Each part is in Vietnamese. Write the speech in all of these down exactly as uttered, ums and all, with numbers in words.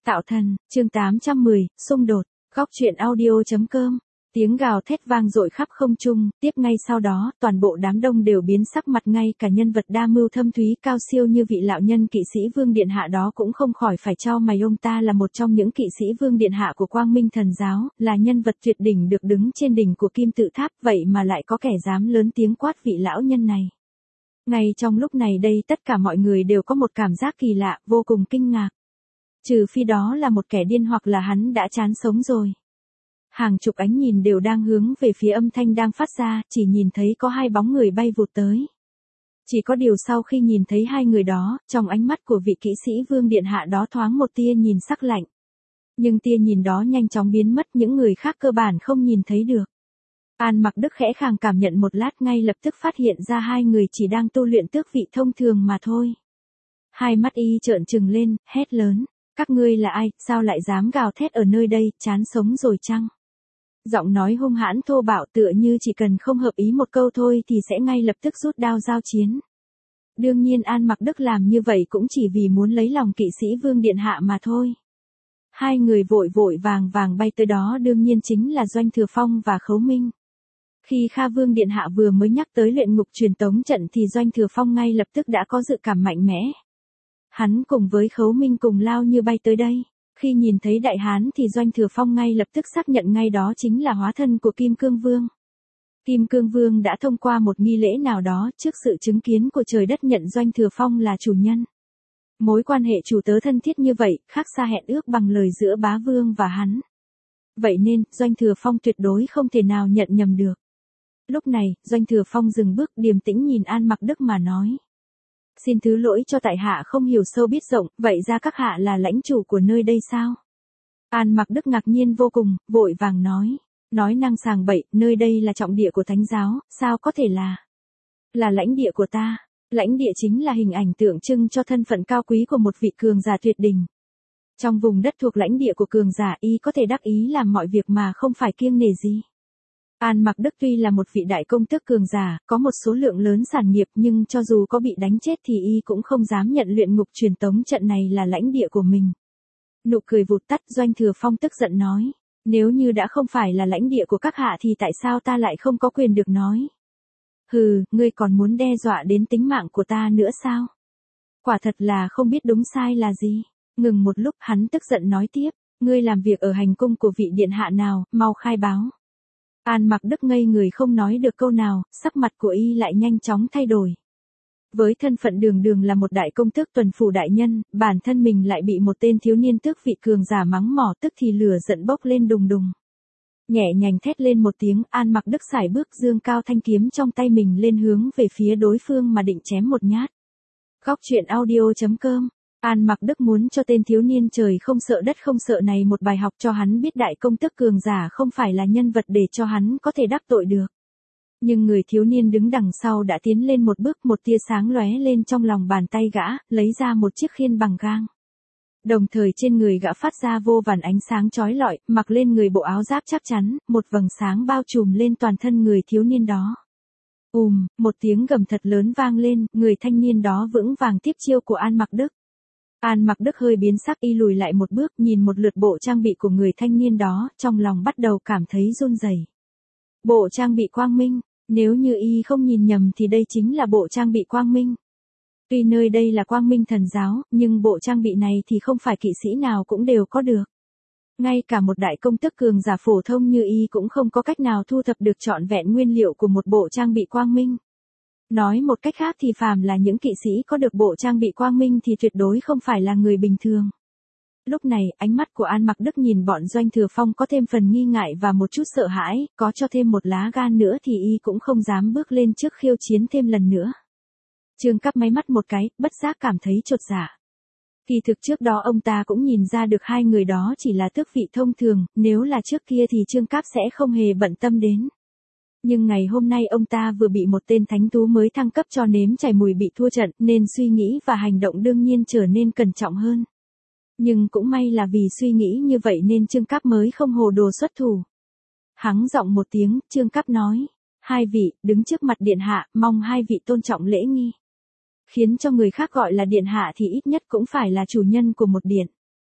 Tạo thần, chương tám trăm mười, xung đột, góc truyện audio.com. Tiếng gào thét vang dội khắp không trung, tiếp ngay sau đó, toàn bộ đám đông đều biến sắc mặt, ngay cả nhân vật đa mưu thâm thúy cao siêu như vị lão nhân kỵ sĩ Vương Điện Hạ đó cũng không khỏi phải chau mày. Ông ta là một trong những kỵ sĩ Vương Điện Hạ của Quang Minh Thần Giáo, là nhân vật tuyệt đỉnh được đứng trên đỉnh của kim tự tháp, vậy mà lại có kẻ dám lớn tiếng quát vị lão nhân này. Ngay trong lúc này đây tất cả mọi người đều có một cảm giác kỳ lạ, vô cùng kinh ngạc. Trừ phi đó là một kẻ điên hoặc là hắn đã chán sống rồi. Hàng chục ánh nhìn đều đang hướng về phía âm thanh đang phát ra, chỉ nhìn thấy có hai bóng người bay vụt tới. Chỉ có điều sau khi nhìn thấy hai người đó, trong ánh mắt của vị kỵ sĩ Vương Điện Hạ đó thoáng một tia nhìn sắc lạnh. Nhưng tia nhìn đó nhanh chóng biến mất, những người khác cơ bản không nhìn thấy được. An Mặc Đức khẽ khàng cảm nhận một lát, ngay lập tức phát hiện ra hai người chỉ đang tu luyện tước vị thông thường mà thôi. Hai mắt y trợn trừng lên, hét lớn. Các ngươi là ai, sao lại dám gào thét ở nơi đây, chán sống rồi chăng? Giọng nói hung hãn thô bạo, tựa như chỉ cần không hợp ý một câu thôi thì sẽ ngay lập tức rút đao giao chiến. Đương nhiên An Mặc Đức làm như vậy cũng chỉ vì muốn lấy lòng kỵ sĩ Vương Điện Hạ mà thôi. Hai người vội vội vàng vàng bay tới đó đương nhiên chính là Doanh Thừa Phong và Khấu Minh. Khi Kha Vương Điện Hạ vừa mới nhắc tới luyện ngục truyền tống trận thì Doanh Thừa Phong ngay lập tức đã có dự cảm mạnh mẽ. Hắn cùng với Khấu Minh cùng lao như bay tới đây. Khi nhìn thấy đại hán thì Doanh Thừa Phong ngay lập tức xác nhận ngay đó chính là hóa thân của Kim Cương Vương. Kim Cương Vương đã thông qua một nghi lễ nào đó trước sự chứng kiến của trời đất nhận Doanh Thừa Phong là chủ nhân. Mối quan hệ chủ tớ thân thiết như vậy, khác xa hẹn ước bằng lời giữa bá vương và hắn. Vậy nên, Doanh Thừa Phong tuyệt đối không thể nào nhận nhầm được. Lúc này, Doanh Thừa Phong dừng bước, điềm tĩnh nhìn An Mặc Đức mà nói. Xin thứ lỗi cho tại hạ không hiểu sâu biết rộng, vậy ra các hạ là lãnh chủ của nơi đây sao? An Mặc Đức ngạc nhiên vô cùng, vội vàng nói. Nói năng sàng bậy, nơi đây là trọng địa của thánh giáo, sao có thể là? Là lãnh địa của ta. Lãnh địa chính là hình ảnh tượng trưng cho thân phận cao quý của một vị cường giả tuyệt đỉnh. Trong vùng đất thuộc lãnh địa của cường giả y có thể đắc ý làm mọi việc mà không phải kiêng nể gì. An Mặc Đức tuy là một vị đại công tước cường giả, có một số lượng lớn sản nghiệp nhưng cho dù có bị đánh chết thì y cũng không dám nhận luyện ngục truyền tống trận này là lãnh địa của mình. Nụ cười vụt tắt, Doanh Thừa Phong tức giận nói. Nếu như đã không phải là lãnh địa của các hạ thì tại sao ta lại không có quyền được nói? Hừ, ngươi còn muốn đe dọa đến tính mạng của ta nữa sao? Quả thật là không biết đúng sai là gì. Ngừng một lúc hắn tức giận nói tiếp. Ngươi làm việc ở hành cung của vị điện hạ nào, mau khai báo. An Mặc Đức ngây người không nói được câu nào, sắc mặt của y lại nhanh chóng thay đổi. Với thân phận đường đường là một đại công tước tuần phủ đại nhân, bản thân mình lại bị một tên thiếu niên tước vị cường giả mắng mỏ, tức thì lửa giận bốc lên đùng đùng. Nhẹ nhàng thét lên một tiếng, An Mặc Đức sải bước dương cao thanh kiếm trong tay mình lên hướng về phía đối phương mà định chém một nhát. Góc truyện audio.com. An Mặc Đức muốn cho tên thiếu niên trời không sợ đất không sợ này một bài học cho hắn biết đại công tước cường giả không phải là nhân vật để cho hắn có thể đắc tội được. Nhưng người thiếu niên đứng đằng sau đã tiến lên một bước, một tia sáng lóe lên trong lòng bàn tay gã, lấy ra một chiếc khiên bằng gang. Đồng thời trên người gã phát ra vô vàn ánh sáng chói lọi, mặc lên người bộ áo giáp chắc chắn, một vầng sáng bao trùm lên toàn thân người thiếu niên đó. Ùm, một tiếng gầm thật lớn vang lên, người thanh niên đó vững vàng tiếp chiêu của An Mặc Đức. An Mặc Đức hơi biến sắc, y lùi lại một bước, nhìn một lượt bộ trang bị của người thanh niên đó, trong lòng bắt đầu cảm thấy run rẩy. Bộ trang bị quang minh, nếu như y không nhìn nhầm thì đây chính là bộ trang bị quang minh. Tuy nơi đây là Quang Minh Thần Giáo, nhưng bộ trang bị này thì không phải kỵ sĩ nào cũng đều có được. Ngay cả một đại công tước cường giả phổ thông như y cũng không có cách nào thu thập được trọn vẹn nguyên liệu của một bộ trang bị quang minh. Nói một cách khác thì phàm là những kỵ sĩ có được bộ trang bị quang minh thì tuyệt đối không phải là người bình thường. Lúc này, ánh mắt của An Mặc Đức nhìn bọn Doanh Thừa Phong có thêm phần nghi ngại và một chút sợ hãi, có cho thêm một lá gan nữa thì y cũng không dám bước lên trước khiêu chiến thêm lần nữa. Trương Cáp máy mắt một cái, bất giác cảm thấy chột dạ. Kỳ thực trước đó ông ta cũng nhìn ra được hai người đó chỉ là tước vị thông thường, nếu là trước kia thì Trương Cáp sẽ không hề bận tâm đến. Nhưng ngày hôm nay ông ta vừa bị một tên thánh thú mới thăng cấp cho nếm trải mùi bị thua trận, nên suy nghĩ và hành động đương nhiên trở nên cẩn trọng hơn. Nhưng cũng may là vì suy nghĩ như vậy nên Trương Cáp mới không hồ đồ xuất thủ. Hắng giọng một tiếng, Trương Cáp nói. Hai vị, đứng trước mặt điện hạ, mong hai vị tôn trọng lễ nghi. Khiến cho người khác gọi là điện hạ thì ít nhất cũng phải là chủ nhân của một điện.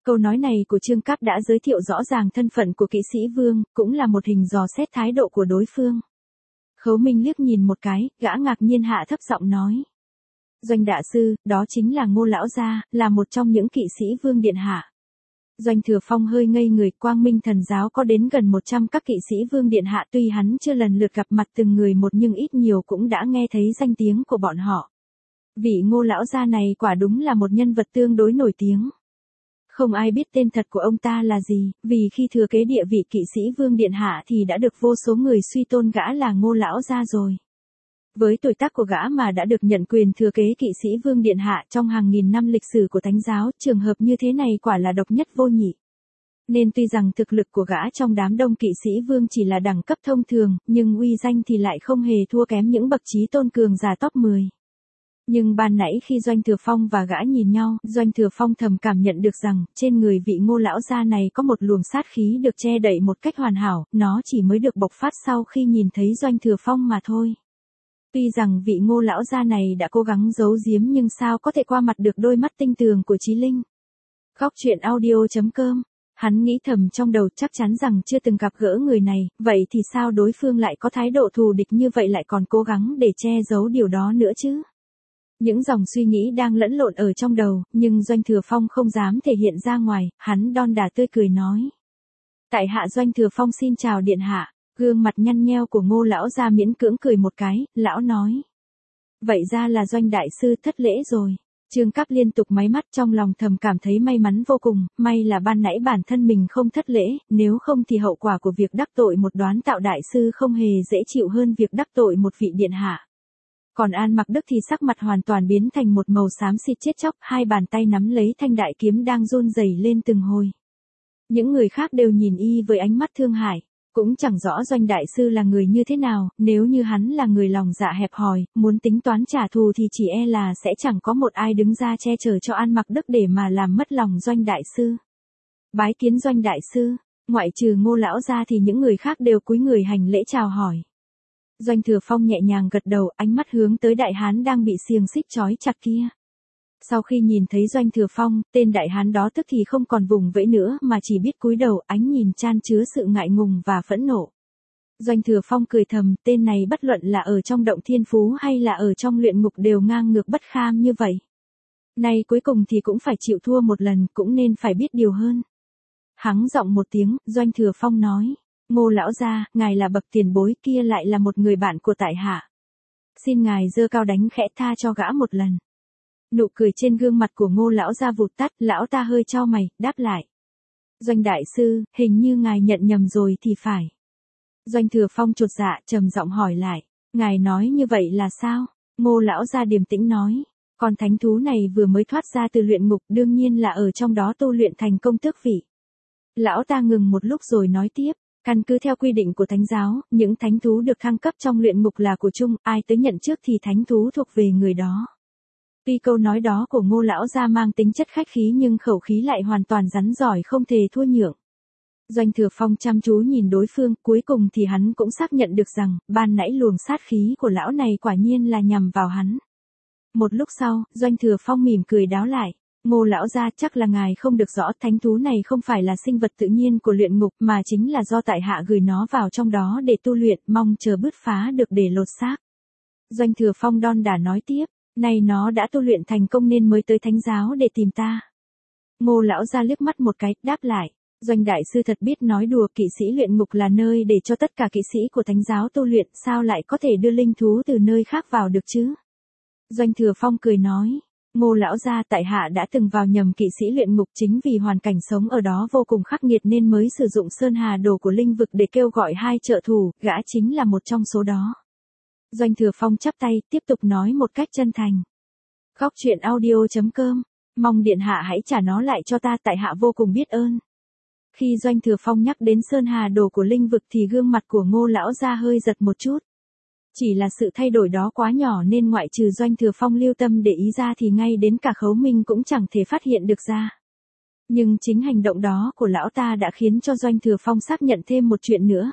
Câu nói này của Trương Cáp đã giới thiệu rõ ràng thân phận của kỵ sĩ Vương, cũng là một hình dò xét thái độ của đối phương. Khấu Minh liếc nhìn một cái, gã ngạc nhiên hạ thấp giọng nói. Doanh đại sư, đó chính là Ngô lão gia, là một trong những kỵ sĩ Vương điện hạ. Doanh Thừa Phong hơi ngây người, Quang Minh thần giáo có đến gần một trăm các kỵ sĩ Vương điện hạ, tuy hắn chưa lần lượt gặp mặt từng người một nhưng ít nhiều cũng đã nghe thấy danh tiếng của bọn họ. Vị Ngô lão gia này quả đúng là một nhân vật tương đối nổi tiếng. Không ai biết tên thật của ông ta là gì, vì khi thừa kế địa vị kỵ sĩ Vương điện hạ thì đã được vô số người suy tôn gã là Ngô lão gia rồi. Với tuổi tác của gã mà đã được nhận quyền thừa kế kỵ sĩ Vương điện hạ trong hàng nghìn năm lịch sử của Thánh giáo, trường hợp như thế này quả là độc nhất vô nhị. Nên tuy rằng thực lực của gã trong đám đông kỵ sĩ Vương chỉ là đẳng cấp thông thường, nhưng uy danh thì lại không hề thua kém những bậc trí tôn cường giả top mười. Nhưng ban nãy khi Doanh Thừa Phong và gã nhìn nhau, Doanh Thừa Phong thầm cảm nhận được rằng, trên người vị Ngô lão gia này có một luồng sát khí được che đậy một cách hoàn hảo, nó chỉ mới được bộc phát sau khi nhìn thấy Doanh Thừa Phong mà thôi. Tuy rằng vị Ngô lão gia này đã cố gắng giấu giếm nhưng sao có thể qua mặt được đôi mắt tinh tường của Chí Linh. Góc truyện audio chấm com. Hắn nghĩ thầm trong đầu, chắc chắn rằng chưa từng gặp gỡ người này, vậy thì sao đối phương lại có thái độ thù địch như vậy, lại còn cố gắng để che giấu điều đó nữa chứ? Những dòng suy nghĩ đang lẫn lộn ở trong đầu, nhưng Doanh Thừa Phong không dám thể hiện ra ngoài, hắn đon đả tươi cười nói. Tại hạ Doanh Thừa Phong xin chào điện hạ. Gương mặt nhăn nheo của Ngô lão gia miễn cưỡng cười một cái, lão nói. Vậy ra là Doanh đại sư, thất lễ rồi. Trương Cáp liên tục máy mắt, trong lòng thầm cảm thấy may mắn vô cùng, may là ban nãy bản thân mình không thất lễ, nếu không thì hậu quả của việc đắc tội một đoán tạo đại sư không hề dễ chịu hơn việc đắc tội một vị điện hạ. Còn An Mặc Đức thì sắc mặt hoàn toàn biến thành một màu xám xịt chết chóc, hai bàn tay nắm lấy thanh đại kiếm đang run rẩy lên từng hồi. Những người khác đều nhìn y với ánh mắt thương hại. Cũng chẳng rõ Doanh đại sư là người như thế nào, nếu như hắn là người lòng dạ hẹp hòi, muốn tính toán trả thù thì chỉ e là sẽ chẳng có một ai đứng ra che chở cho An Mặc Đức để mà làm mất lòng Doanh đại sư. Bái kiến Doanh đại sư, ngoại trừ Ngô lão ra thì những người khác đều cúi người hành lễ chào hỏi. Doanh Thừa Phong nhẹ nhàng gật đầu, ánh mắt hướng tới đại hán đang bị xiềng xích trói chặt kia. Sau khi nhìn thấy Doanh Thừa Phong, tên đại hán đó tức thì không còn vùng vẫy nữa mà chỉ biết cúi đầu, ánh nhìn chan chứa sự ngại ngùng và phẫn nộ. Doanh Thừa Phong cười thầm, tên này bất luận là ở trong động thiên phú hay là ở trong luyện ngục đều ngang ngược bất kham như vậy. Nay cuối cùng thì cũng phải chịu thua một lần, cũng nên phải biết điều hơn. Hắng giọng một tiếng, Doanh Thừa Phong nói, Ngô lão gia, ngài là bậc tiền bối, kia lại là một người bạn của tại hạ. Xin ngài giơ cao đánh khẽ tha cho gã một lần. Nụ cười trên gương mặt của Ngô lão gia vụt tắt, lão ta hơi chau mày, đáp lại. Doanh đại sư, hình như ngài nhận nhầm rồi thì phải. Doanh Thừa Phong chột dạ, trầm giọng hỏi lại, ngài nói như vậy là sao? Ngô lão gia điềm tĩnh nói, con thánh thú này vừa mới thoát ra từ luyện ngục, đương nhiên là ở trong đó tu luyện thành công tước vị. Lão ta ngừng một lúc rồi nói tiếp, căn cứ theo quy định của Thánh giáo, những thánh thú được thăng cấp trong luyện ngục là của chung, ai tới nhận trước thì thánh thú thuộc về người đó. Tuy câu nói đó của Ngô lão gia mang tính chất khách khí nhưng khẩu khí lại hoàn toàn rắn giỏi không thể thua nhượng. Doanh Thừa Phong chăm chú nhìn đối phương, cuối cùng thì hắn cũng xác nhận được rằng, ban nãy luồng sát khí của lão này quả nhiên là nhằm vào hắn. Một lúc sau, Doanh Thừa Phong mỉm cười đáo lại, Ngô lão gia, chắc là ngài không được rõ, thánh thú này không phải là sinh vật tự nhiên của luyện ngục mà chính là do tại hạ gửi nó vào trong đó để tu luyện, mong chờ bứt phá được để lột xác. Doanh Thừa Phong đon đả nói tiếp, này nó đã tu luyện thành công nên mới tới Thánh giáo để tìm ta. Ngô lão gia liếc mắt một cái, đáp lại, Doanh đại sư thật biết nói đùa, kỵ sĩ luyện ngục là nơi để cho tất cả kỵ sĩ của Thánh giáo tu luyện, sao lại có thể đưa linh thú từ nơi khác vào được chứ? Doanh Thừa Phong cười nói, Ngô lão gia, tại hạ đã từng vào nhầm kỵ sĩ luyện ngục, chính vì hoàn cảnh sống ở đó vô cùng khắc nghiệt nên mới sử dụng sơn hà đồ của linh vực để kêu gọi hai trợ thủ, gã chính là một trong số đó. Doanh Thừa Phong chắp tay, tiếp tục nói một cách chân thành. Góc truyện audio chấm com, mong điện hạ hãy trả nó lại cho ta, tại hạ vô cùng biết ơn. Khi Doanh Thừa Phong nhắc đến sơn hà đồ của linh vực thì gương mặt của Ngô lão gia hơi giật một chút. Chỉ là sự thay đổi đó quá nhỏ nên ngoại trừ Doanh Thừa Phong lưu tâm để ý ra thì ngay đến cả Khấu Minh cũng chẳng thể phát hiện được ra. Nhưng chính hành động đó của lão ta đã khiến cho Doanh Thừa Phong xác nhận thêm một chuyện nữa.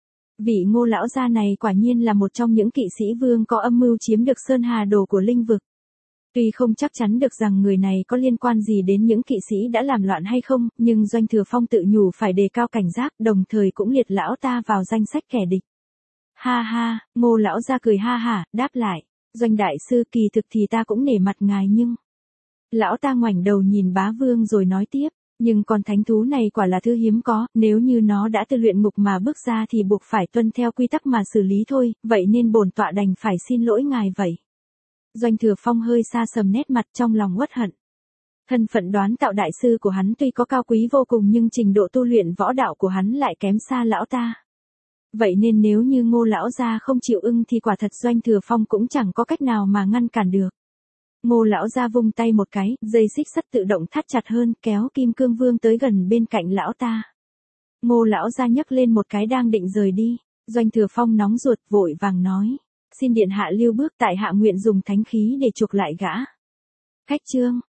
Vị Ngô lão gia này quả nhiên là một trong những kỵ sĩ vương có âm mưu chiếm được sơn hà đồ của linh vực. Tuy không chắc chắn được rằng người này có liên quan gì đến những kỵ sĩ đã làm loạn hay không, nhưng Doanh Thừa Phong tự nhủ phải đề cao cảnh giác, đồng thời cũng liệt lão ta vào danh sách kẻ địch. Ha ha, Ngô lão gia cười ha hả, đáp lại, Doanh đại sư kỳ thực thì ta cũng nể mặt ngài nhưng... Lão ta ngoảnh đầu nhìn bá vương rồi nói tiếp, nhưng con thánh thú này quả là thứ hiếm có, nếu như nó đã từ luyện ngục mà bước ra thì buộc phải tuân theo quy tắc mà xử lý thôi, vậy nên bổn tọa đành phải xin lỗi ngài vậy. Doanh Thừa Phong hơi xa sầm nét mặt trong lòng uất hận. Thân phận đoán tạo đại sư của hắn tuy có cao quý vô cùng nhưng trình độ tu luyện võ đạo của hắn lại kém xa lão ta. Vậy nên nếu như Ngô lão gia không chịu ưng thì quả thật Doanh Thừa Phong cũng chẳng có cách nào mà ngăn cản được. Ngô lão gia vung tay một cái, dây xích sắt tự động thắt chặt hơn, kéo Kim Cương Vương tới gần bên cạnh lão ta. Ngô lão gia nhấc lên một cái đang định rời đi, Doanh Thừa Phong nóng ruột vội vàng nói, xin điện hạ lưu bước, tại hạ nguyện dùng thánh khí để chuộc lại gã. Khách chương